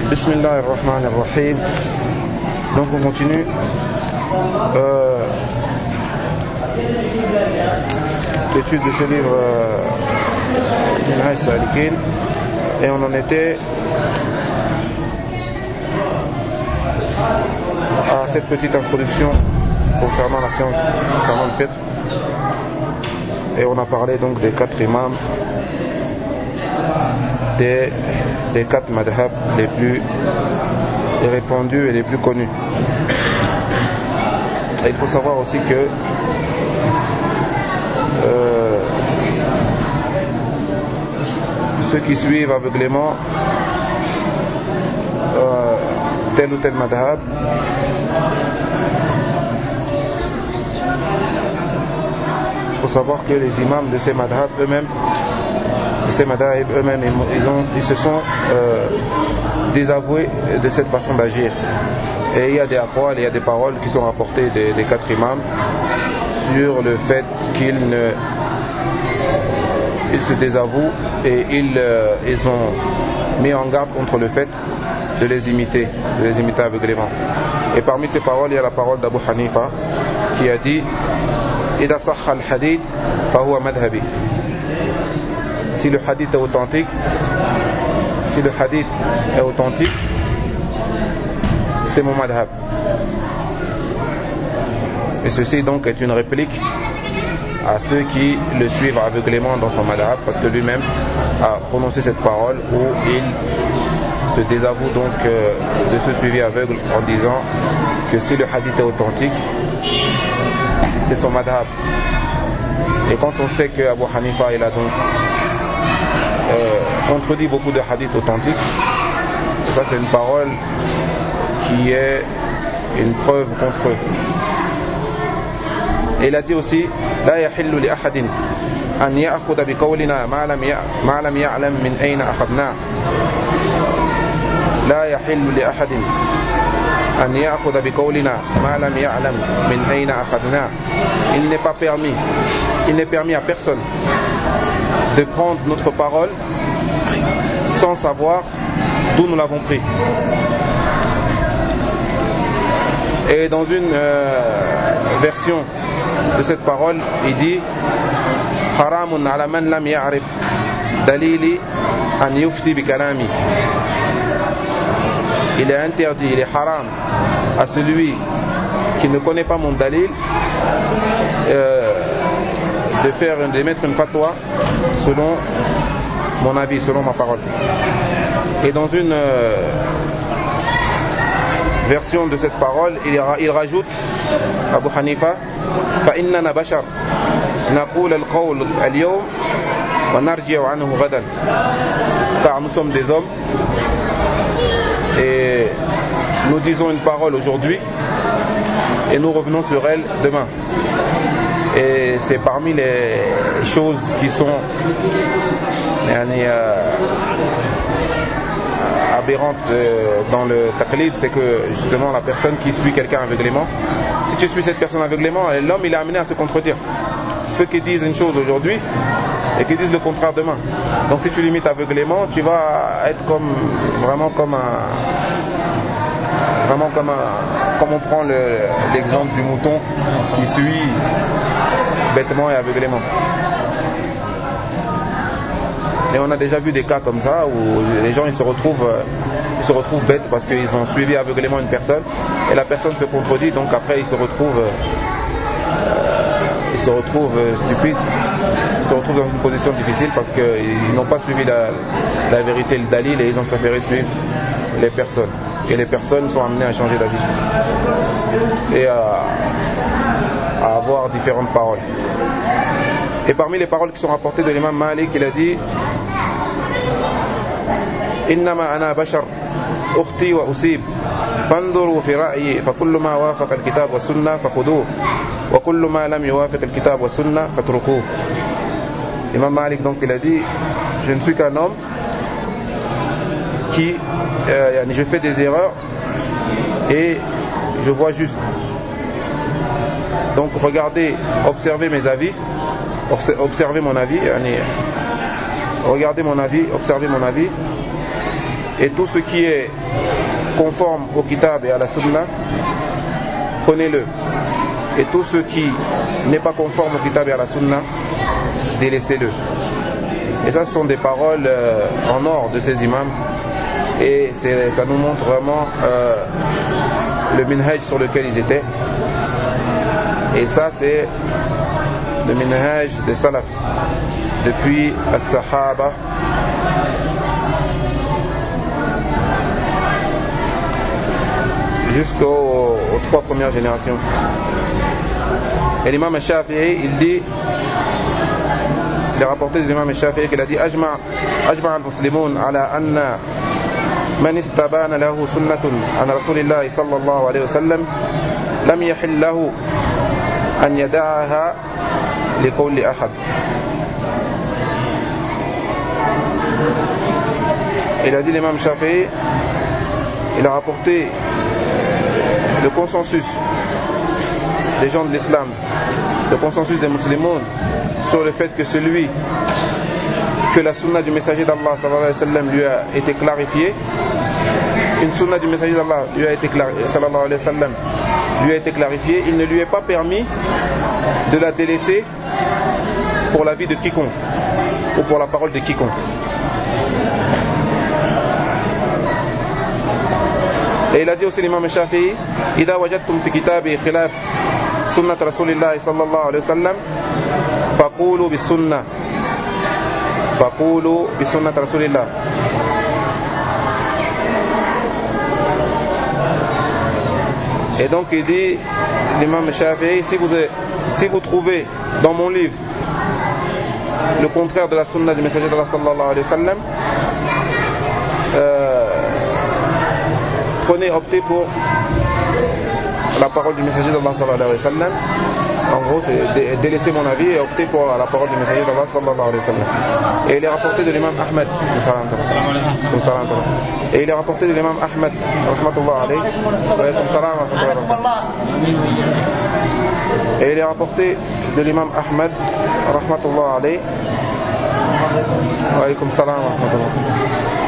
Bismillah ar-Rahman ar-Rahim. Donc on continue l'étude de ce livre Minhaj Salikin, et on en était à cette petite introduction concernant la science, concernant le fiqh, et on a parlé donc des 4 imams, des 4 madhab les plus répandus et les plus connus. Et il faut savoir aussi que ceux qui suivent aveuglément tel ou tel madhab, il faut savoir que les imams de ces madhab eux-mêmes, ils se sont désavoués de cette façon d'agir. Et il y a des aqwal, il y a des paroles qui sont rapportées des 4 imams sur le fait qu'ils se désavouent, et ils ont mis en garde contre le fait de les imiter aveuglément. Et parmi ces paroles, il y a la parole d'Abu Hanifa qui a dit Ida sahha al-hadith fahuwa madhabi. Si le hadith est authentique, c'est mon madhab. Et ceci donc est une réplique à ceux qui le suivent aveuglément dans son madhab, parce que lui-même a prononcé cette parole où il se désavoue donc de ce suivi aveugle en disant que si le hadith est authentique, c'est son madhab. Et quand on sait que Abu Hanifa il a donc contredit beaucoup de hadiths authentiques, ça c'est une parole qui est une preuve contre eux. Et il a dit aussi لا يحل لأحد أن يأخذ بقولنا ما لم يعلم من أين أخذناه. لا يحل لأحد أن يأخذ بقولنا ما لم يعلم من أين أخذناه. Il n'est permis à personne de prendre notre parole sans savoir d'où nous l'avons pris. Et dans une version de cette parole, il dit Haramun ala man lam ya'rif dalili an yufti bi kalami. Il est interdit, il est haram à celui qui ne connaît pas mon dalil de mettre une fatwa selon mon avis, selon ma parole. Et dans une version de cette parole, il rajoute Abu Hanifa فإننا بشر نقول القول اليوم ونرجع عنه غدا. Car nous sommes des hommes et nous disons une parole aujourd'hui et nous revenons sur elle demain. Et c'est parmi les choses qui sont aberrantes dans le taqlid, c'est que justement la personne qui suit quelqu'un aveuglément, si tu suis cette personne aveuglément, l'homme il est amené à se contredire. C'est eux qui disent une chose aujourd'hui et qui disent le contraire demain. Donc si tu l'imites aveuglément, tu vas être comme on prend l'exemple du mouton qui suit bêtement et aveuglément. Et on a déjà vu des cas comme ça où les gens ils se retrouvent bêtes parce qu'ils ont suivi aveuglément une personne et la personne se contredit, donc après ils se retrouvent stupides, ils se retrouvent dans une position difficile parce qu'ils n'ont pas suivi la vérité, le dalil, et ils ont préféré suivre les personnes. Et les personnes sont amenées à changer d'avis et à avoir différentes paroles. Et parmi les paroles qui sont rapportées de l'imam Malik, il a dit Innama ana bashar ukhti wa usib fanduru fi ra'yi fa kullu ma wafaqa al-kitab wa sunnah fakhuduhu wa kullu ma lam yuwafiq al-kitab wa sunnah fatrukuhu. Imam Malik donc il a dit je ne suis qu'un homme qui je fais des erreurs et je vois juste. Donc regardez, observez mes avis, observez mon avis, regardez mon avis, observez mon avis, Et tout ce qui est conforme au kitab et à la sunna, prenez-le. Et tout ce qui n'est pas conforme au kitab et à la sunna, délaissez-le. Et ça, ce sont des paroles en or de ces imams. Et ça nous montre vraiment le minhaj sur lequel ils étaient. Et ça, c'est le minhaj des salaf depuis as-sahaba jusqu'aux 3 premières générations. Et l'imam al-Shafi'i, il est rapporté de l'imam al-Shafi'i qu'il a dit ajma al-muslimun ala anna man istabana lahu sunnatun an rasulillahi sallallahu alayhi wa sallam lam yahil lahu an yada'aha li qawli ahad. Il a dit l'imam Shafi'i, il a rapporté le consensus des gens de l'islam, le consensus des musulmans sur le fait que celui que la sunna du messager d'Allah sallallahu alayhi wa sallam lui a été clarifiée, une sunna du messager d'Allah lui a été sallallahu alayhi wa sallam lui a été clarifiée, il ne lui est pas permis de la délaisser pour la vie de quiconque ou pour la parole de quiconque. Et il a dit aussi l'imam Shafi'i, إذا وجدتم في كتابي خلاف سنة رسول الله صلى الله عليه وسلم فقولوا بسنة رسول الله. Et donc il dit l'imam Shafi'i, si vous trouvez dans mon livre le contraire de la sunna du messager d'Allah sallallahu alayhi wa sallam, optez pour la parole du messager d'Allah sallallahu alayhi wa sallam. En gros, c'est délaisser mon avis et opter pour la parole du messager d'Allah sallallahu alayhi wa sallam. Et il est rapporté de l'imam Ahmed, et il est rapporté de l'imam Ahmed rahmatullah alayhi, et il est rapporté de l'imam Ahmed rahmatullah alayhi, wa alaykum salam wa rahmatullah.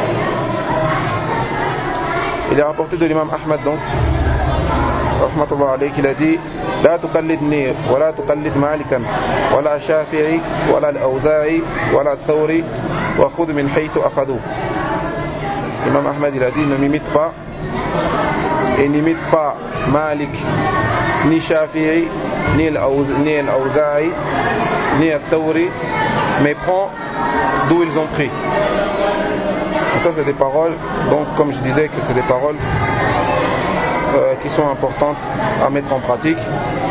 Il est rapporté de l'imam Ahmed donc rahmatullah alayhi qu'il a dit لا تقلدني ولا تقلد مالكا ولا شافعي ولا الأوزاعي ولا الثوري وخذ من حيث أخذوا. L'imam Ahmed il a dit ne m'imite pas et n'imite pas Malik ni Shafi'i ni al-Awza'i ni al-Thawri, mais prends d'où ils ont pris. Et ça c'est des paroles, donc comme je disais que c'est des paroles qui sont importantes à mettre en pratique,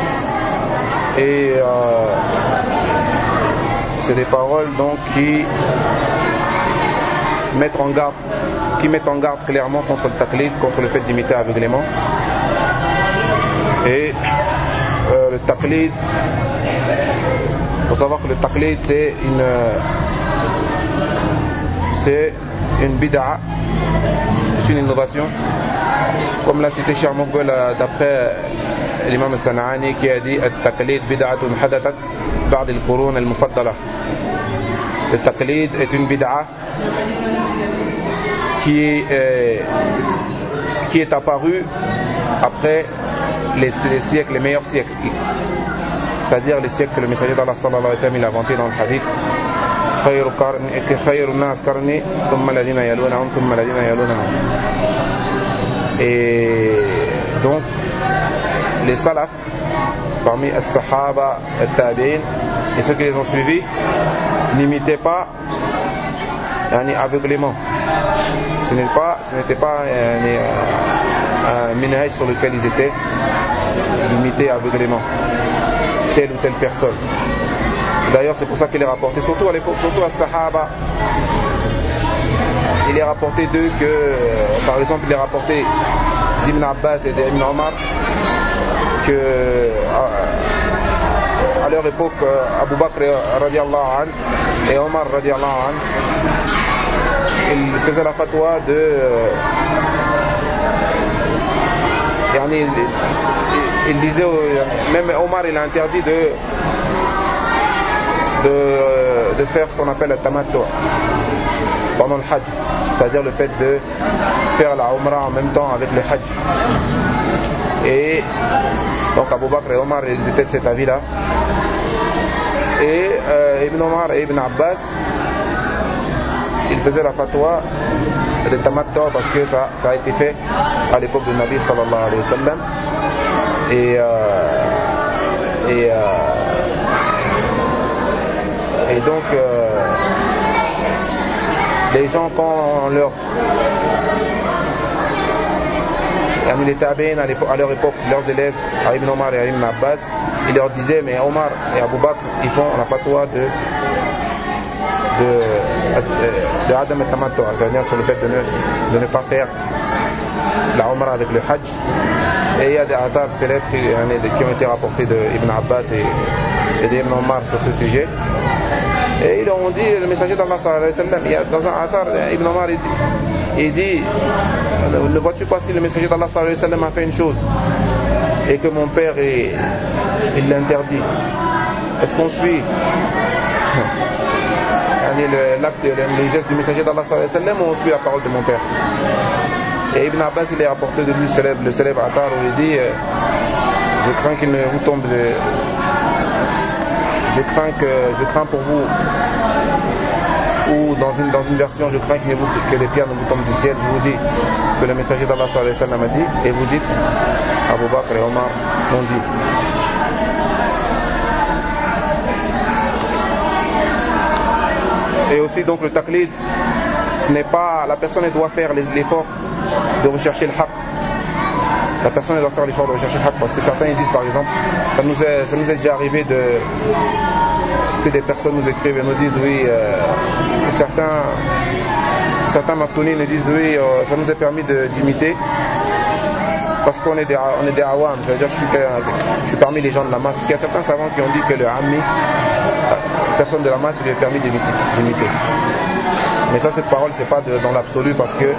et c'est des paroles donc qui mettent en garde clairement contre le taqlid, contre le fait d'imiter aveuglément. Et le taqlid, il faut savoir que le taqlid c'est une bid'a, c'est une innovation, comme l'a cité Cheikh Moughbel d'après l'imam al-San'ani qui a dit at-taqlid bid'atun hadathat ba'd al-qurun al-mufaddala. Le taqlid est une bid'a qui est apparue après les siècles, les meilleurs siècles, c'est-à-dire les siècles que le messager d'Allah sallallahu alayhi wa sallam il a inventé dans le hadith خير الناس قرني ثم الذين يلونهم ثم الذين يلونهم. Et donc les salaf parmi as-sahaba, at-tabi'in et ceux qui les ont suivis n'imitaient pas aveuglément. Ce n'était pas un minhaj sur lequel ils étaient d'imiter aveuglément telle ou telle personne. D'ailleurs c'est pour ça qu'il est rapporté, surtout à l'époque, surtout à Sahaba, il est rapporté d'eux que, par exemple il est rapporté d'Ibn Abbas et d'Ibn Omar que à leur époque Abu Bakr radiallahu anhu et Omar radiallahu anhu ils faisaient la fatwa de il disait, même Omar il a interdit de faire ce qu'on appelle le tamattu, pendant le Hajj, c'est-à-dire le fait de faire la Umrah en même temps avec le Hajj. Et donc Abu Bakr et Omar, ils étaient de cet avis-là. Et Ibn Omar et Ibn Abbas, ils faisaient la fatwa de tamattu parce que ça a été fait à l'époque du Nabi sallallahu alayhi wa sallam. Et donc les gens, quand les tabi'in à leur époque, leurs élèves, à Ibn Omar et à Ibn Abbas, ils leur disaient, mais Omar et Abu Bakr, ils font la fatwa de Adam et Tamattu, c'est-à-dire sur le fait de ne pas faire la Umrah avec le Hajj. Et il y a des athars célèbres qui ont été rapportés de Ibn Abbas et d'Ibn Omar sur ce sujet. Et ils ont dit, le messager d'Allah sallallahu alayhi wa sallam, il y a dans un athar, Ibn Omar il dit, ne vois-tu pas si le messager d'Allah sallallahu alayhi wa sallam a fait une chose et que mon père il l'interdit, est-ce qu'on suit l'acte, les gestes du messager d'Allah sallallahu alayhi wa sallam, ou on suit la parole de mon père? Et Ibn Abbas, il est rapporté de lui le célèbre athar où il dit, je crains qu'il ne vous tombe je crains pour vous, ou dans une version, je crains que les pierres ne vous tombent du ciel. Je vous dis que le messager d'Allah sallallahu alayhi wa sallam a dit, et vous dites, Abu Bakr et Omar l'ont dit. Et aussi donc le taqlid, ce n'est pas, la personne elle doit faire l'effort de rechercher le haqq. La personne elle doit faire l'effort de rechercher le haqq, parce que certains ils disent par exemple, ça nous est déjà arrivé que des personnes nous écrivent et nous disent oui, certains maftouni nous disent oui, ça nous est permis d'imiter parce qu'on est des awam, c'est-à-dire je suis parmi les gens de la masse, parce qu'il y a certains savants qui ont dit que le ammi, personne de la masse, lui est permis d'imiter. Mais ça, cette parole, c'est pas dans l'absolu, parce que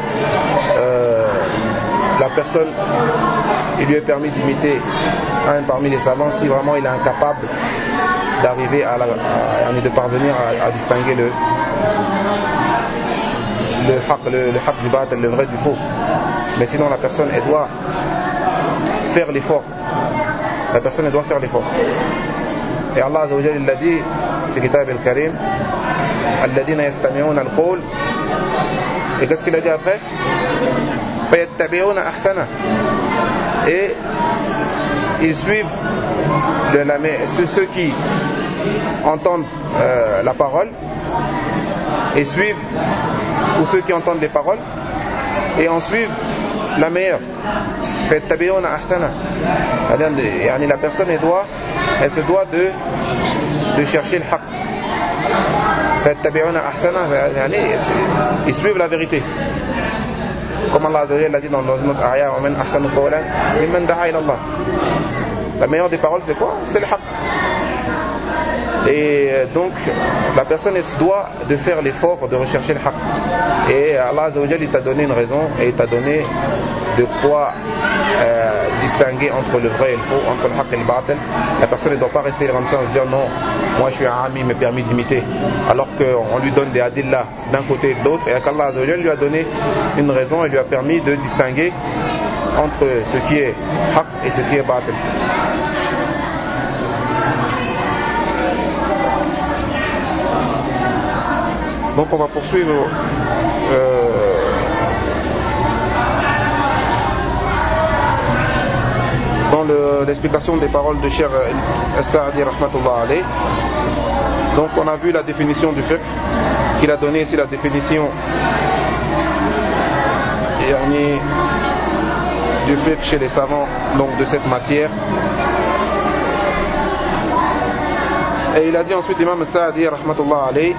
la personne, il lui est permis d'imiter un parmi les savants si vraiment il est incapable d'arriver de parvenir à distinguer le haqq du batil, le vrai du faux. Mais sinon, la personne, elle doit faire l'effort. La personne, elle doit faire l'effort. Et Allah Azza wa Jalla, il l'a dit, في كتاب الكريم الذين يستمعون القول. Et qu'est-ce qu'il a dit après? فيتبعون أحسنه. Et ils suivent ceux qui entendent la parole et suivent, ou ceux qui entendent les paroles et en suivent la meilleure. فيتبعون أحسنه. La personne elle se doit de chercher le haqq. فيتبعون أحسنه, ils suivent la vérité. Comme Allah Azza wa Jalla l'a dit dans une autre ayah, ومن أحسن قولا ممن دعا إلى الله. La meilleure des paroles, c'est quoi? C'est le haqq. Et donc la personne elle se doit de faire l'effort de rechercher le haqq. Et Allah Azza wa Jalla, il t'a donné une raison et il t'a donné de quoi distinguer entre le vrai et le faux, entre le haqq et le batil. La personne ne doit pas rester comme ça en se disant non, moi je suis un ami, il m'est permis d'imiter, alors qu'on lui donne des adillah d'un côté et de l'autre, et qu'Allah Azza wa Jalla lui a donné une raison et lui a permis de distinguer entre ce qui est haqq et ce qui est batil. Donc on va poursuivre dans l'explication des paroles de Cheikh As-Sa'di rahmatullah alayh. Donc on a vu la définition du fiqh, qu'il a donné ici la définition du fiqh chez les savants, donc de cette matière. Et il a dit ensuite, l'imam As-Sa'di rahmatullah alayh,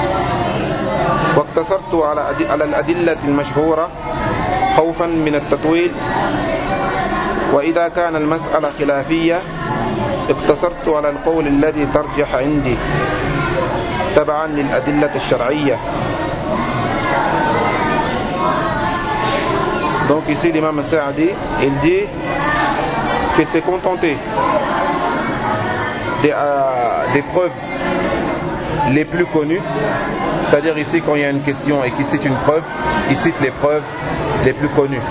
واقتصرت على الأدلة المشهورة خوفا من التطويل، وإذا كان المسألة خلافية اقتصرت على القول الذي ترجح عندي تبعا للأدلة الشرعية. Donc ici l'imam Sa'di, il dit qu'il s'est contenté des preuves les plus connus. C'est-à-dire ici, quand il y a une question et qu'il cite une preuve, il cite les preuves les plus connues.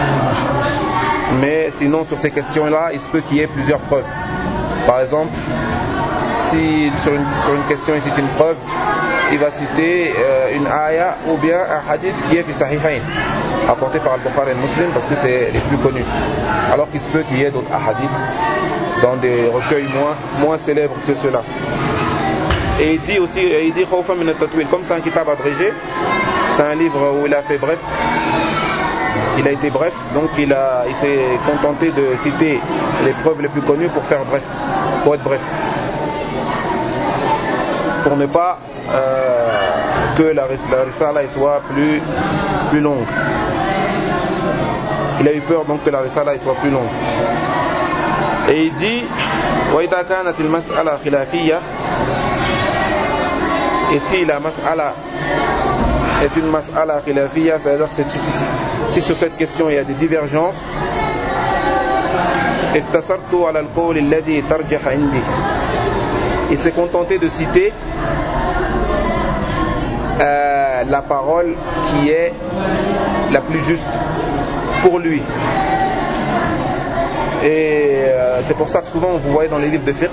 Mais sinon, sur ces questions-là, il se peut qu'il y ait plusieurs preuves. Par exemple, si sur une question il cite une preuve, il va citer une ayah ou bien un hadith qui est fi sahihain, apporté par Al-Bukhari et Muslim, parce que c'est les plus connus. Alors qu'il se peut qu'il y ait d'autres hadiths dans des recueils moins célèbres que ceux-là. Et il dit aussi, Khawfan min at-tatwil, comme c'est un kitab abrégé, c'est un livre où il a fait bref. Il a été bref, donc il s'est contenté de citer les preuves les plus connues pour faire bref, pour être bref. Pour ne pas que la risala soit plus longue. Il a eu peur donc que la risala soit plus longue. Et il dit وَإِذَا كَانَتِ الْمَسْأَلَةُ خِلَافِيَّةً, et si la mas'ala est une mas'ala khilafiyya, c'est-à-dire si sur cette question il y a des divergences, اتصرت على القول الذي ترجح عندي, il s'est contenté de citer la parole qui est la plus juste pour lui. Et c'est pour ça que souvent vous voyez dans les livres de fiqh,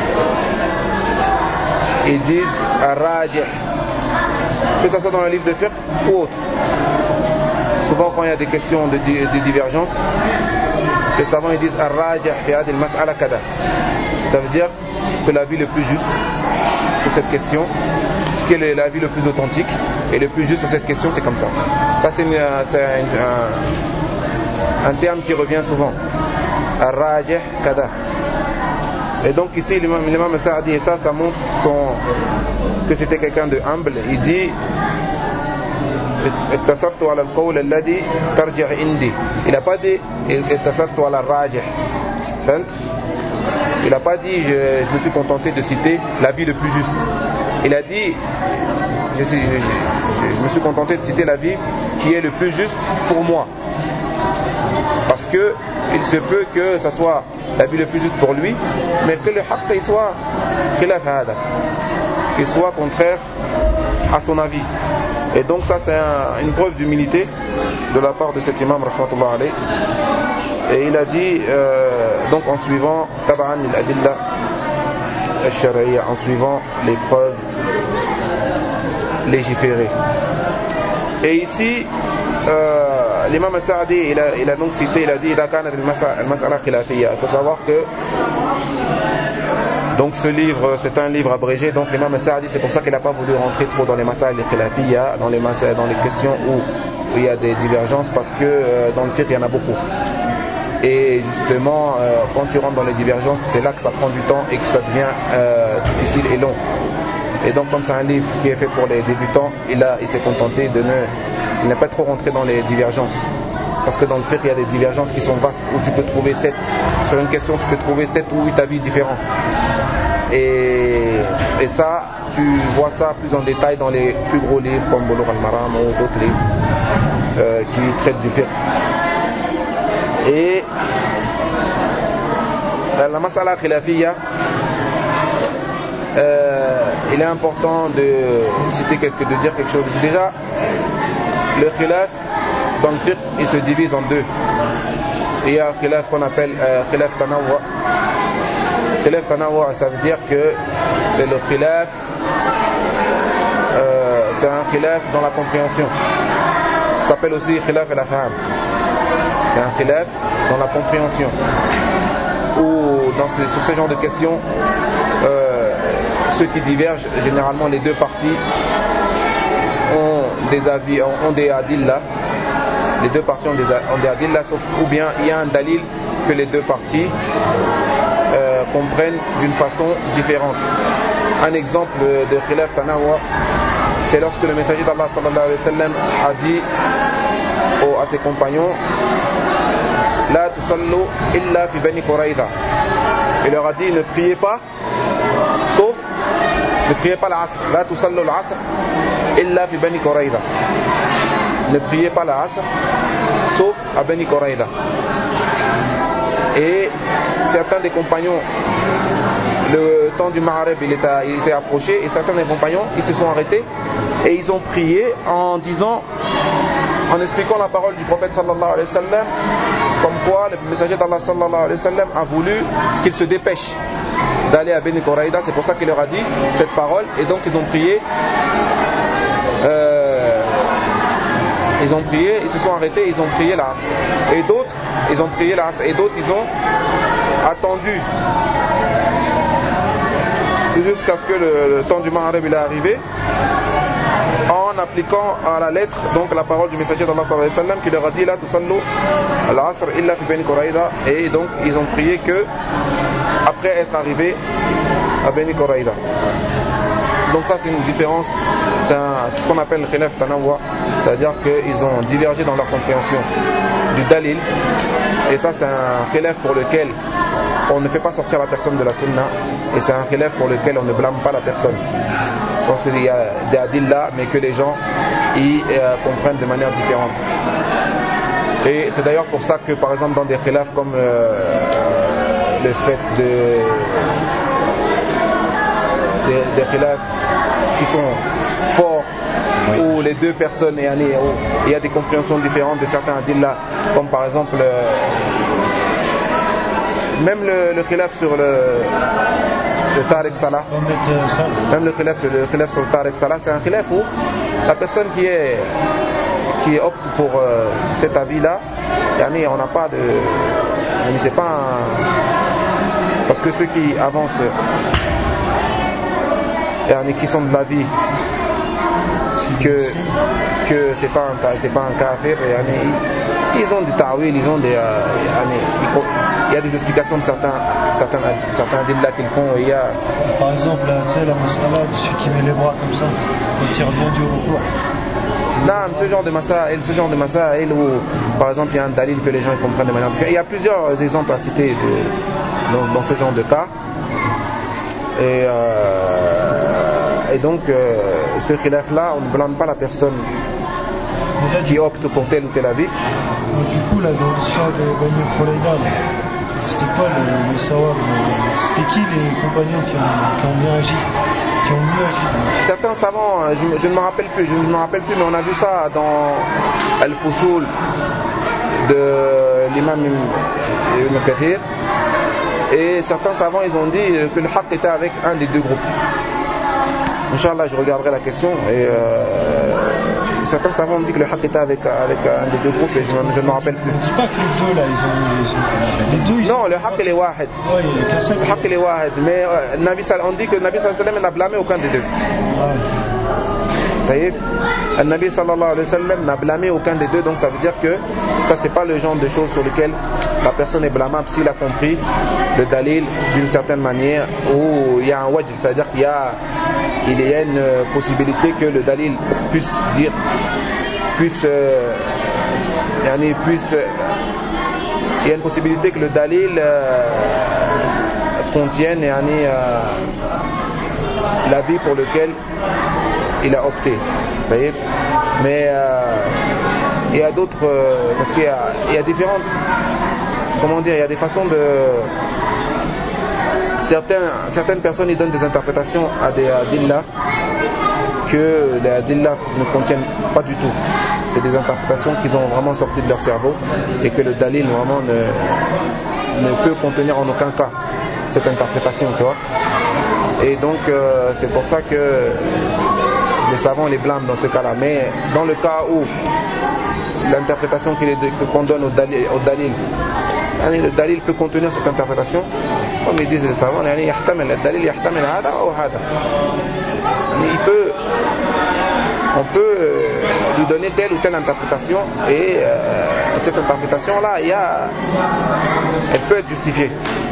ils disent ar-rajih, que ça soit dans le livre de fiqh ou autre. Souvent quand il y a des questions de divergence, les savants ils disent ar-rajih fi hadhihi al-mas'ala kada. Ça veut dire que l'avis le plus juste sur cette question, ce qui est l'avis le plus authentique et le plus juste sur cette question, c'est comme ça. Ça c'est un terme qui revient souvent. Ar-rajih kada. Et donc ici l'imam Sa'di, et ça montre que c'était quelqu'un de humble. Il dit اتصرت على القول الذي ترجح عندي. Il n'a pas dit اتصرت على الراجح. Il n'a pas dit je me suis contenté de citer l'avis le plus juste. Il a dit je me suis contenté de citer l'avis qui est le plus juste pour moi. Parce que il se peut que ça soit l'avis le plus juste pour lui, mais que le haqq il soit khilaf hada, qu'il soit contraire à son avis. Et donc ça c'est une preuve d'humilité de la part de cet imam rahmatullah alayh. Et il a dit donc en suivant tab'an al-adilla al-shar'iyya, en suivant les preuves légiférées. Et ici l'imam Sa'di il a donc cité, il a dit إذا كانت المسألة خلافية. Il faut savoir que donc ce livre c'est un livre abrégé, donc l'imam Sa'di c'est pour ça qu'il n'a pas voulu rentrer trop dans les masal khilafiyya, dans les questions où il y a des divergences, parce que dans le fiqh il y en a beaucoup. Et justement quand tu rentres dans les divergences, c'est là que ça prend du temps et que ça devient difficile et long. Et donc comme c'est un livre qui est fait pour les débutants, il s'est contenté il n'a pas trop rentré dans les divergences. Parce que dans le fiqh il y a des divergences qui sont vastes, où tu peux trouver sur une question tu peux trouver 7 ou 8 avis différents. Et ça, tu vois ça plus en détail dans les plus gros livres comme Bulugh al-Maram ou d'autres livres qui traitent du fiqh. Et la mas'ala khilafiyya, il est important de dire quelque chose. Déjà, le khilaf dans le fiqh il se divise en deux. Il y a un khilaf qu'on appelle khilaf tanawwa. Khilaf tanawwa, ça veut dire que c'est le khilaf, c'est un khilaf dans la compréhension. Ça s'appelle aussi khilaf al-afham. C'est un khilaf dans la compréhension. Ou sur ce genre de questions, ceux qui divergent, généralement les deux parties ont des avis, ont des adillah. Les deux parties ont des adillah, sauf ou bien il y a un dalil que les deux parties comprennent d'une façon différente. Un exemple de khilaf tanawwa, c'est lorsque le messager d'Allah sallallahu alayhi wa sallam a dit à ses compagnons la tusallu illa fi bani Quraïda. Il leur a dit ne priez pas l'asr, la tusallu al-asr illa fi bani Quraïda. Ne priez pas l'asr sauf à Bani Quraïda. Et certains des compagnons le temps du Maghrib il s'est approché et certains des compagnons ils se sont arrêtés et ils ont prié en expliquant la parole du prophète sallallahu alayhi wa sallam, comme quoi le messager d'Allah sallallahu alayhi wa sallam a voulu qu'il se dépêche d'aller à Beni Quraïda. C'est pour ça qu'il leur a dit cette parole et donc ils ont prié, ils se sont arrêtés, ils ont prié l'Asr. Et d'autres ils ont prié l'Asr et d'autres ils ont attendu jusqu'à ce que le temps du Maghrib il est arrivé, en appliquant à la lettre donc la parole du messager d'Allah sallallahu alayhi wa sallam qui leur a dit la tusallu al-asr illa fi Beni Quraïda, et donc ils ont prié que après être arrivés à Beni Quraïda. Donc ça c'est une différence, c'est ce qu'on appelle le khilaf tanawwa, c'est-à-dire qu'ils ont divergé dans leur compréhension du dalil, et ça c'est un khilaf pour lequel on ne fait pas sortir la personne de la sunna, et c'est un khilaf pour lequel on ne blâme pas la personne. Je pense qu'il y a des adillas mais que les gens y comprennent de manière différente. Et c'est d'ailleurs pour ça que par exemple dans des khilafs comme le fait des khilafs qui sont forts, où les deux personnes, où il y a des compréhensions différentes de certains adillas, comme par exemple même le khilaf sur le Tariq Salah, même le khilaf sur le Tariq Salah, c'est un khilaf où la personne qui opte pour cet avis-là, on n'a pas de, c'est pas parce que ceux qui avancent, qui sont de l'avis que c'est pas un kafir, ils ont des ta'wil, ils ont des il y a des explications de certains adillas qu'ils font. Par exemple, tu sais, la masala de celui qui met les bras comme ça quand il revient du recours. Non, ce genre de masail où par exemple il y a un dalil que les gens comprennent de manière différente. Il y a plusieurs exemples à citer dans ce genre de cas. Et donc ce khilaf là, on ne blâme pas la personne qui opte pour tel ou tel avis. Du coup là, dans l'histoire de Beni Quraïda, c'était quoi le savoir, c'était qui les compagnons qui ont mieux agi, Certains savants, je ne me rappelle plus, mais on a vu ça dans Al-Fusul de l'imam Ibn Kathir, et certains savants ils ont dit que le haqq était avec un des deux groupes. Inch'Allah, je regarderai la question, et certains savants ont dit que le haqq était avec un des deux groupes, et je ne me rappelle plus. On ne dit pas que les deux là, les deux non, le haqq il est wahid. Le haqq il est wahid, mais on dit que le Nabi sallallahu alayhi wa sallam n'a blâmé aucun des deux. Le Nabi sallallahu alayhi wa sallam n'a blâmé aucun des deux, donc ça veut dire que ça c'est pas le genre de choses sur lesquelles la personne est blâmable s'il a compris le dalil d'une certaine manière, où il y a un wajh, c'est-à-dire qu'il y a une possibilité que le dalil puisse dire, il y a une possibilité que le dalil contienne l'avis pour lequel il a opté. Vous voyez, mais il y a d'autres, parce qu'il y a différentes, il y a des façons de. Certaines personnes ils donnent des interprétations à des adillas que les adillas ne contiennent pas du tout. C'est des interprétations qu'ils ont vraiment sorties de leur cerveau, et que le dalil vraiment ne peut contenir en aucun cas cette interprétation, tu vois. Et donc c'est pour ça que les savants les blâment dans ce cas-là. Mais dans le cas où l'interprétation qu'on donne au dalil, le dalil peut contenir cette interprétation, comme ils disent les savants, on peut lui donner telle ou telle interprétation, et cette interprétation là elle peut être justifiée.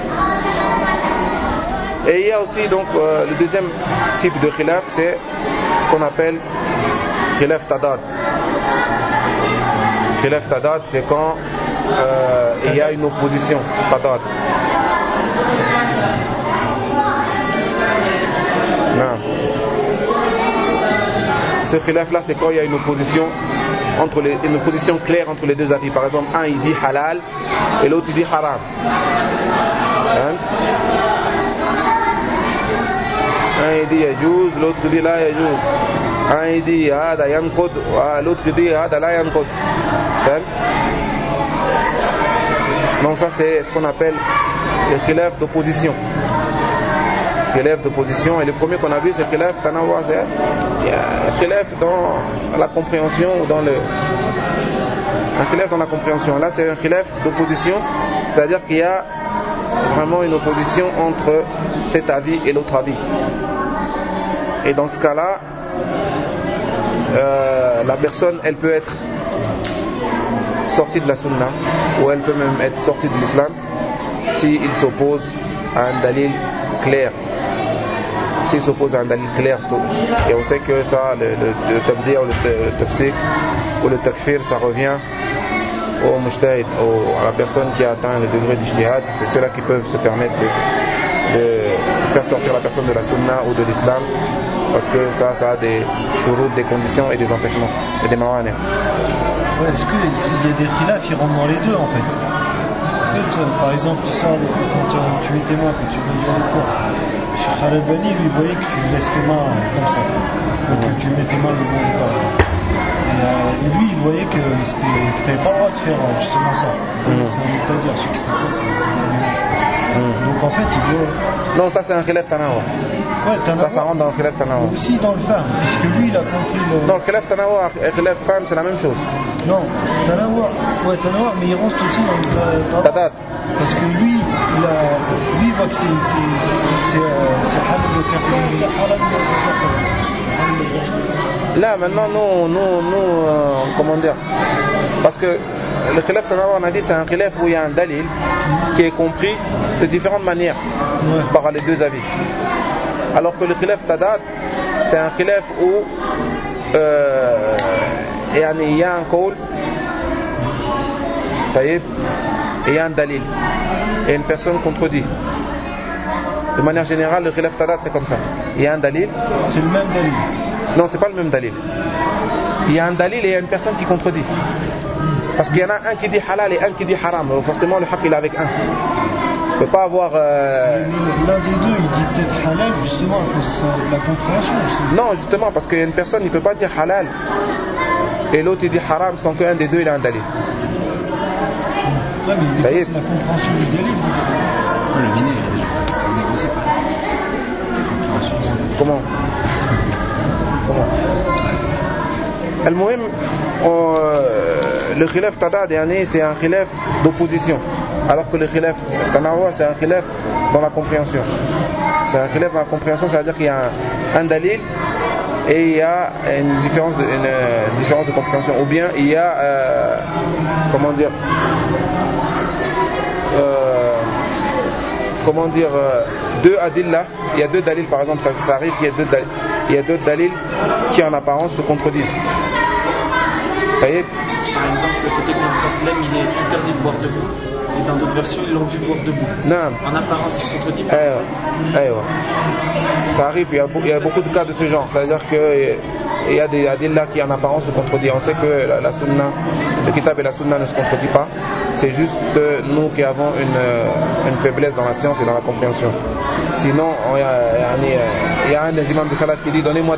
Et il y a aussi donc le deuxième type de khilaf, c'est ce qu'on appelle khilaf tadad. Khilaf tadad, c'est quand il y a une opposition. Tadad. Ce khilaf là, c'est quand il y a une opposition une opposition claire entre les deux avis. Par exemple, un il dit halal et l'autre il dit haram. Un il dit yajouz, l'autre dit la yajouz. Un il dit hada yanqud, l'autre dit hada la yanqud. Donc ça c'est ce qu'on appelle le khilaf d'opposition. Khilaf d'opposition, et le premier qu'on a vu c'est khilaf tanawwa, il y a un khilaf dans la compréhension ou dans le... Un khilaf dans la compréhension. Là c'est un khilaf d'opposition, c'est-à-dire qu'il y a vraiment une opposition entre cet avis et l'autre avis. Et dans ce cas-là, la personne elle peut être sortie de la sunna, ou elle peut même être sortie de l'islam s'il s'oppose à un dalil clair. S'il s'oppose à un dalil clair, et on sait que ça, le tabdi' ou le tafsir ou le takfir, ça revient au mujtahid, à la personne qui a atteint le degré d'ijtihad. C'est ceux-là qui peuvent se permettre de faire sortir la personne de la sunna ou de l'islam, parce que ça a des shurut, des conditions et des empêchements et des mawani'. Ouais, est-ce qu'il y a des khilaf, ils rentrent dans les deux en fait? Par exemple, l'histoire quand tu mets tes mains, quand tu mets dans le corps, Cheikh Al-Albani, lui, voyait que tu laisses tes mains comme ça, que tu mets tes mains le long du corps. Et lui, il voyait que tu n'avais pas le droit de faire justement ça. C'est un muqtadir, ceux qui font ça, c'est donc en fait, il doit... Non, ça c'est un khilaf tanawwa. Ouais, ça rentre dans le khilaf tanawwa. Aussi dans le femme, puisque lui, il a compris le... Non, le khilaf tanawwa et le khilaf femme, c'est la même chose. Non, tanawwa, mais il rentre aussi dans le tadat. Parce que lui, il voit que c'est halal de faire ça, c'est halal de faire ça. Là, maintenant, nous comment dire, parce que le khilaf tanawwa, on a dit, c'est un khilaf où il y a un dalil qui est compris de différentes manières par les deux avis. Alors que le khilaf tadat, c'est un khilaf où il y a un qawl, et il y a un dalil, et une personne contredit. De manière générale, le khilaf tadat, c'est comme ça. Il y a un dalil. C'est le même dalil. Non, c'est pas le même dalil. Il y a un dalil et il y a une personne qui contredit. Parce qu'il y en a un qui dit halal et un qui dit haram. Forcément, le haqq il est avec un. On ne peut pas avoir... L'un des deux, il dit peut-être halal, justement, à cause de la compréhension. Justement. Non, justement, parce qu'il y a une personne, il ne peut pas dire halal et l'autre il dit haram sans qu'un des deux il a un dalil. Ouais, mais c'est la compréhension du dalil. Le vinaigre, il y a des gens qui négocient pas. Comment Al-Muhim, le khilaf tadat c'est un khilaf d'opposition, alors que le khilaf tanawwa c'est un khilaf dans la compréhension. C'est un khilaf dans la compréhension, c'est-à-dire qu'il y a un dalil et il y a une différence de compréhension, ou bien il y a deux adillah, il y a deux dalils par exemple, ça arrive qu'il y a deux dalils qui en apparence se contredisent. Par exemple, le côté que il est interdit de boire debout, et dans d'autres versions ils l'ont vu boire debout. Non. En apparence ils se contredisent. Ça arrive, il y a beaucoup de cas de ce genre, c'est-à-dire qu'il y a des adillah qui en apparence se contredisent. On sait que la sunna, le kitab et la sunna ne se contredisent pas. C'est juste nous qui avons une faiblesse dans la science et dans la compréhension. Sinon, il y a un des imams de salaf qui dit donnez-moi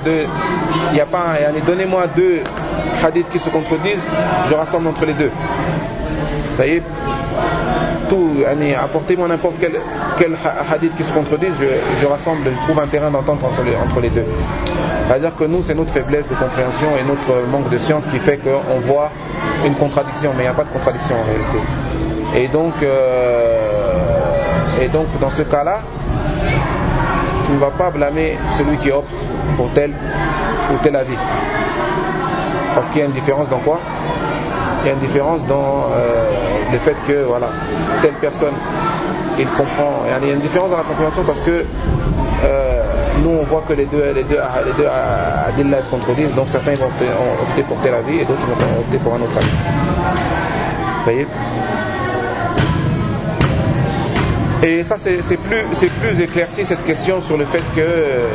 deux hadiths qui se contredisent, je rassemble entre les deux. Vous voyez, apportez-moi n'importe quel hadith qui se contredise, je rassemble, je trouve un terrain d'entente entre les deux. C'est-à-dire que nous, c'est notre faiblesse de compréhension et notre manque de science qui fait qu'on voit une contradiction, mais il n'y a pas de contradiction en réalité. Et donc dans ce cas-là, tu ne vas pas blâmer celui qui opte pour tel ou tel avis. Parce qu'il y a une différence dans quoi ? Il y a une différence dans le fait que telle personne il comprend. Il y a une différence dans la compréhension parce que nous on voit que les deux adillah se contredisent, donc certains vont opter pour tel avis et d'autres vont opter pour un autre avis. Vous voyez ? Et ça c'est plus éclairci cette question sur le fait que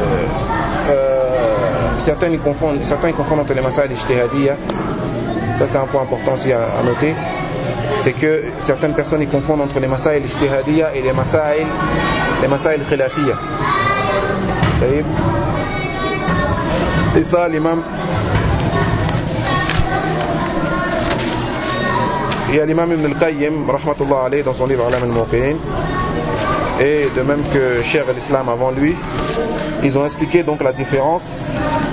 certains confondent entre les masail ijtihadiyya. Ça c'est un point important aussi à noter, c'est que certaines personnes ils confondent entre les masail ijtihadiyya et les masail khilafiyya. Et ça, l'imam, il y a l'imam Ibn al-Qayyim, rahmatullah alayhi, dans son livre Alam al-Muwaqqi'in, et de même que Cheikh al-Islam avant lui, ils ont expliqué donc la différence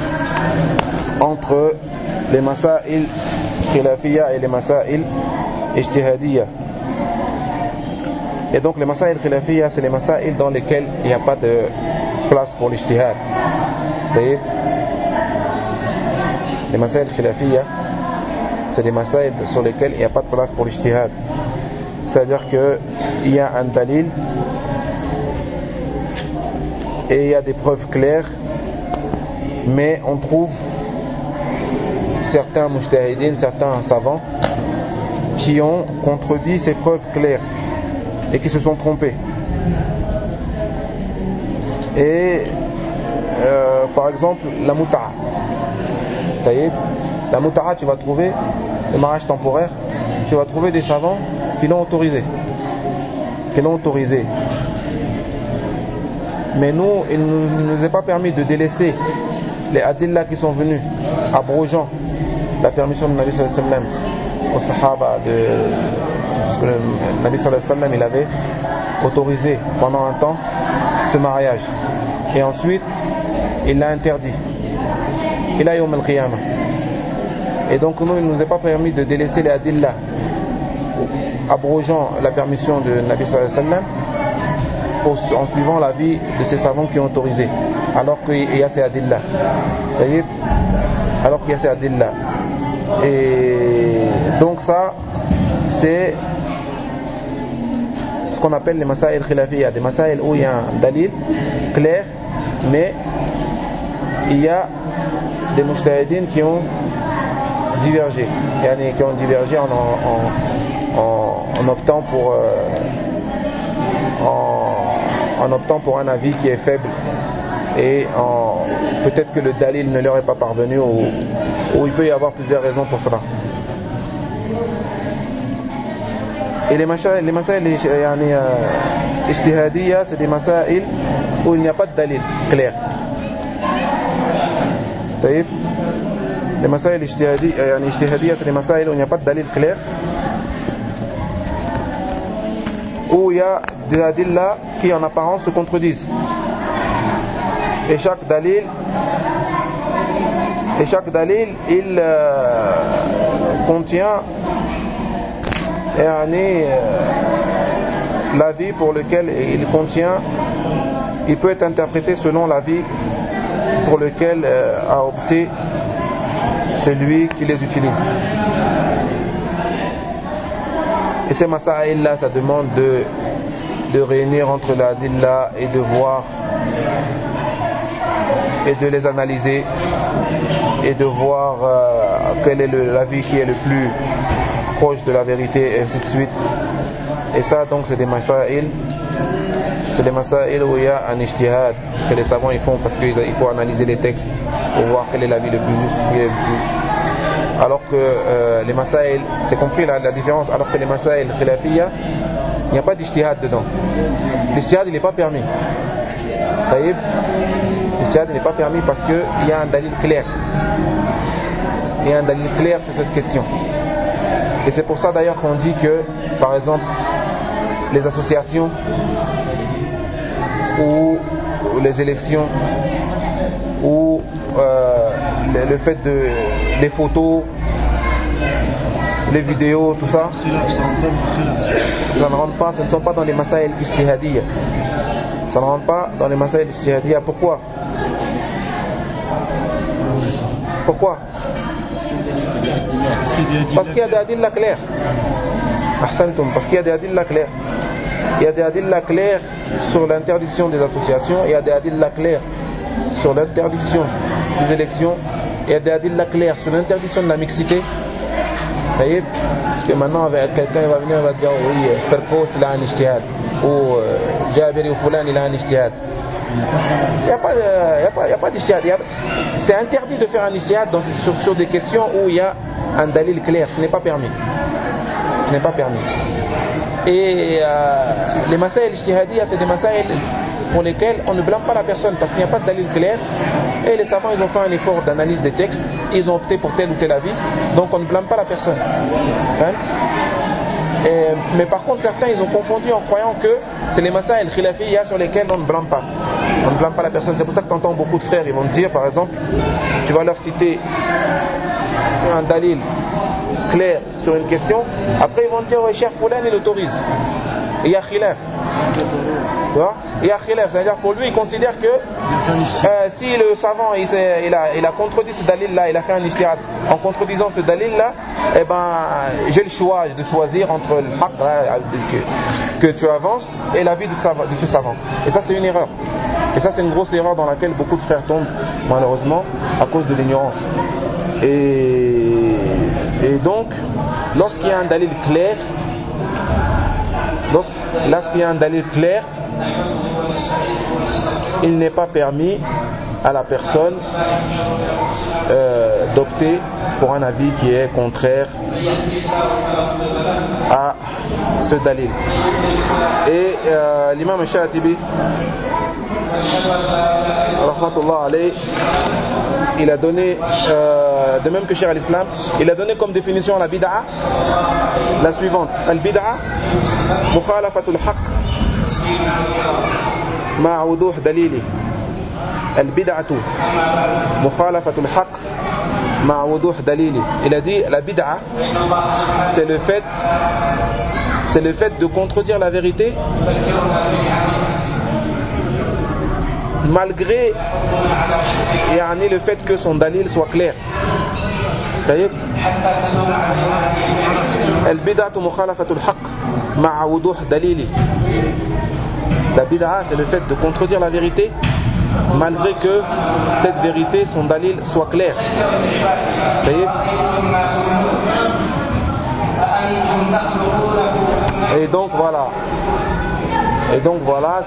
entre les masail khilafiyya et les masail ijtihadiyya. Et donc les masail khilafiyya, c'est les masail dans lesquels il n'y a pas de place pour l'ijtihad. Les masail khilafiyya, c'est des masail sur lesquels il n'y a pas de place pour l'ijtihad. C'est-à-dire qu'il y a un dalil et il y a des preuves claires, mais on trouve certains mujtahidin, certains savants qui ont contredit ces preuves claires et qui se sont trompés. Et par exemple la muta'a, la muta'a, tu vas trouver le mariage temporaire, tu vas trouver des savants qui l'ont autorisé, mais nous, il ne nous est pas permis de délaisser les adillas qui sont venus abrogeant la permission du Nabi sallallahu alayhi wa sallam aux sahaba, parce que le Nabi sallallahu alayhi wa sallam, il avait autorisé pendant un temps ce mariage et ensuite il l'a interdit ila yawm al-qiyamah. Et donc nous, il ne nous est pas permis de délaisser les adillas abrogeant la permission de Nabi sallallahu alayhi wa sallam en suivant l'avis de ces savants qui ont autorisé, alors qu'il y a ces adillas. Et donc ça, c'est ce qu'on appelle les masail khilafiyya, des masail où il y a un dalil clair, mais il y a des mujtahidin qui ont divergé, en optant pour un avis qui est faible, et peut-être que le dalil ne leur est pas parvenu, ou il peut y avoir plusieurs raisons pour cela. Et les masail ijtihadiyya, c'est des masail où il n'y a pas de dalil clair. Les masail ijtihadiyya, c'est des masail où il n'y a pas de dalil clair, où il y a des adillas qui en apparence se contredisent. Et chaque dalil, il contient l'avis pour lequel il peut être interprété selon l'avis pour lequel a opté celui qui les utilise. Et ces masaïl là, ça demande de réunir entre la adilla et de voir et de les analyser et de voir quel est l'avis qui est le plus proche de la vérité, et ainsi de suite. Et ça, donc, c'est des masaïl où il y a un ijtihad que les savants ils font, parce qu'il faut analyser les textes pour voir quel est l'avis le plus juste, alors que les masaïl, c'est compris la différence, alors que les masaïl khilafiyya, il n'y a pas d'ijtihad dedans. L'ijtihad, il n'est pas permis. L'ijtihad n'est pas permis parce qu'il y a un dalil clair. Il y a un dalil clair sur cette question. Et c'est pour ça d'ailleurs qu'on dit que, par exemple, les associations ou les élections ou le fait de les photos, les vidéos, tout ça, ça ne rentre pas, ce ne sont pas dans les masaïl ijtihadiyya. Ça ne rentre pas dans les masaïl ijtihadiyya. Pourquoi? Parce qu'il y a des adillas clairs. Ahsantum, parce qu'il y a des adillas clairs. Il y a des adillas clairs sur l'interdiction des associations, il y a des adillas clairs sur l'interdiction des élections, il y a des adillas clairs sur l'interdiction de la mixité. Vous voyez? Parce que maintenant, quelqu'un va venir et va dire oui, Ferkos il a un ijtihad, ou Jabiri ou Fulan il a un ijtihad. Il n'y a pas d'ijtihad. C'est interdit de faire un ijtihad sur des questions où il y a un dalil clair, ce n'est pas permis. ce n'est pas permis. Et les masaïl ijtihadiyya, c'est des masaïl pour lesquels on ne blâme pas la personne parce qu'il n'y a pas de dalil clair, et les savants ils ont fait un effort d'analyse des textes, ils ont opté pour tel ou tel avis, donc on ne blâme pas la personne, hein? Mais par contre certains ils ont confondu en croyant que c'est les masaïl khilafiyya sur lesquels on ne blâme pas la personne. C'est pour ça que tu entends beaucoup de frères, ils vont te dire par exemple, tu vas leur citer un dalil clair sur une question, après ils vont te dire ouais, Cheikh Foulan il autorise, et il y a khilaf, tu vois, il y a khilaf, c'est-à-dire pour lui il considère que si le savant il a contredit ce dalil là, il a fait un ijtihad en contredisant ce dalil là, eh ben j'ai le choix de choisir entre le haqq que tu avances et l'avis de ce savant, et ça c'est une erreur, et ça c'est une grosse erreur dans laquelle beaucoup de frères tombent malheureusement à cause de l'ignorance. Et donc lorsqu'il y a un dalil clair, il n'est pas permis à la personne d'opter pour un avis qui est contraire à ce dalil. Et l'imam Shatibi rahmatullah alayh, il a donné de même que Cheikh al-Islam, il a donné comme définition à la bid'a la suivante: al-bid'a mukhalafatul haqq ma'a wuduh dalili. Al-bid'atu mukhalafatul haqq ma'a wuduh dalili. Il a dit la bid'a c'est le fait de contredire la vérité malgré le fait que son dalil soit clair. C'est-à-dire al-bid'atu mukhalafatul haqq ma'a wuduh dalili. La bid'a c'est le fait de contredire la vérité malgré que cette vérité, son dalil soit clair. C'est-à-dire et donc voilà,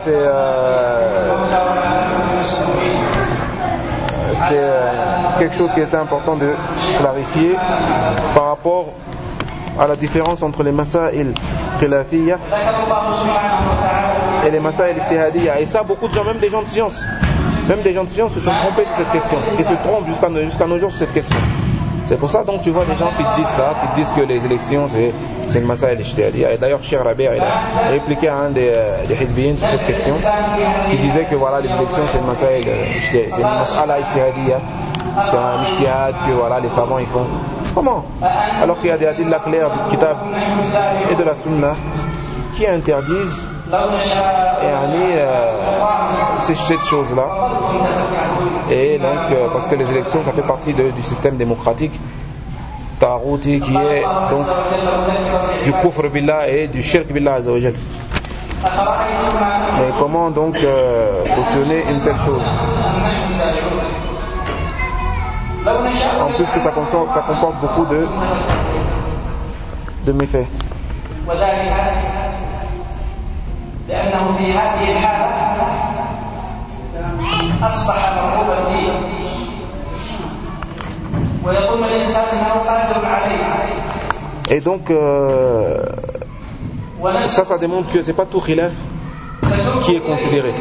c'est quelque chose qui est important de clarifier par rapport à la différence entre les masaïl khilafiyya et les masaïl ijtihadiyya. Et ça, beaucoup de gens, même des gens de science se sont trompés sur cette question et se trompent jusqu'à nos jours sur cette question. C'est pour ça donc tu vois des gens qui te disent ça, qui te disent que les élections c'est une masaïl ijtihadiyya. Et d'ailleurs Cheikh Rabi' il a répliqué à un des hizbiyin sur cette question, qui disait que voilà, les élections c'est une masaïl ijtihadiyya, c'est une mas'ala ijtihadiyya, c'est un ijtihad que voilà les savants ils font. Comment? Alors qu'il y a des adilla clairs du kitab et de la sunna qui interdisent cette chose-là. Et donc parce que les élections ça fait partie du système démocratique tarouti qui est donc du kufr billah et du shirk billah azza wa jal. Mais comment donc cautionner une telle chose? En plus que ça comporte beaucoup de méfaits. لأنه في هذه الحالة أصبح مرغوبا فيه ويظن الإنسان أنه قادر عليه. Et donc ça démontre que c'est pas tout khilaf qui est considéré.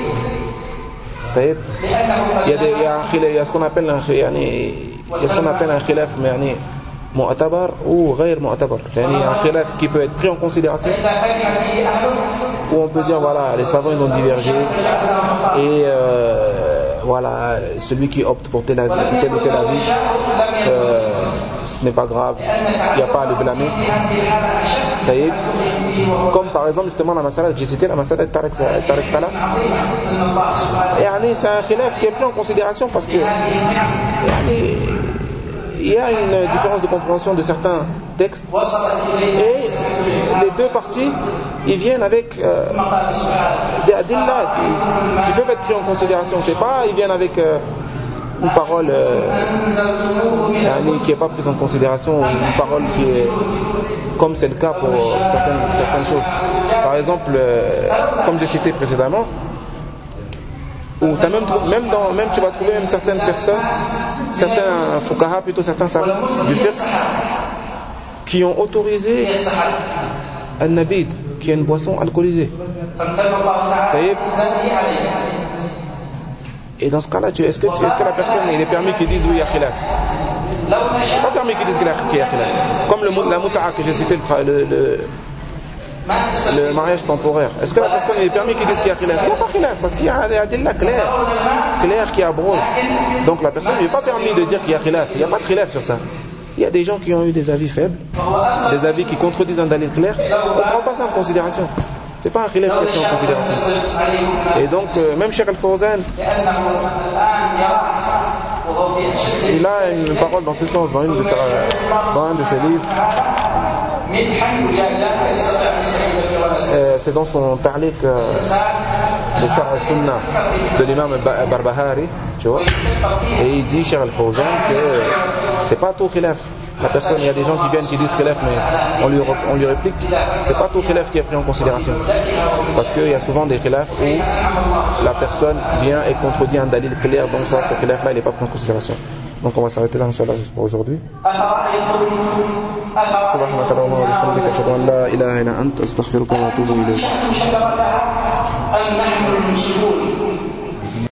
Il y a ce qu'on appelle un khilaf mu'tabar ou ghayr mu'tabar. Il y a un khilaf qui peut être pris en considération, où on peut dire voilà, les savants ils ont divergé et voilà, celui qui opte pour tel ou tel avis, ce n'est pas grave, il n'y a pas à le blâmer. Comme par exemple justement la masala que j'ai citée, la masala de Tariq Salah, et c'est un khilaf qui est pris en considération parce que il y a une différence de compréhension de certains textes et les deux parties ils viennent avec des adillas qui peuvent être pris en considération. C'est pas ils viennent avec une parole qui n'est pas prise en considération, ou une parole qui est comme c'est le cas pour certaines choses. Par exemple comme j'ai cité précédemment, ou même tu vas trouver même certaines personnes, certains fuqaha plutôt, certains savants du fiqh qui ont autorisé un nabid, qui est une boisson alcoolisée. Et dans ce cas-là, est-ce que la personne, il est permis qu'il dise oui, il y a khilaf? C'est pas permis qu'ils disent qu'il y a khilaf. Comme la muta'a que j'ai cité, le mariage temporaire. Est-ce que la personne, il est permis qu'il dise qu'il y a khilaf? Il n'y a pas khilaf, parce qu'il y a des adillas clairs qui abrogent. Donc la personne, il n'est pas permis de dire qu'il y a khilaf. Il n'y a pas de khilaf sur ça. Il y a des gens qui ont eu des avis faibles, des avis qui contredisent un dalil clair. On ne prend pas ça en considération. C'est pas un khilaf qui est pris en considération. Et donc, même Cheikh Al-Fawzan, il a une parole dans ce sens, dans un de ses livres. C'est dans son ta'liq de Sharh al-Sunnah de l'imam Barbahari, tu vois. Et il dit, Cheikh Al-Fawzan, que c'est pas tout khilaf. La personne, il y a des gens qui viennent qui disent khilaf, mais on lui réplique, c'est pas tout khilaf qui est pris en considération. Parce qu'il y a souvent des khilaf où la personne vient et contredit un dalil clair, donc ça, ce khilaf là il n'est pas pris en considération. Donc on va s'arrêter là, Inch'Allah, juste pour aujourd'hui. سبحانك اللهم وبحمدك أشهد أن لا إله إلا أنت أستغفرك وأتوب إليك.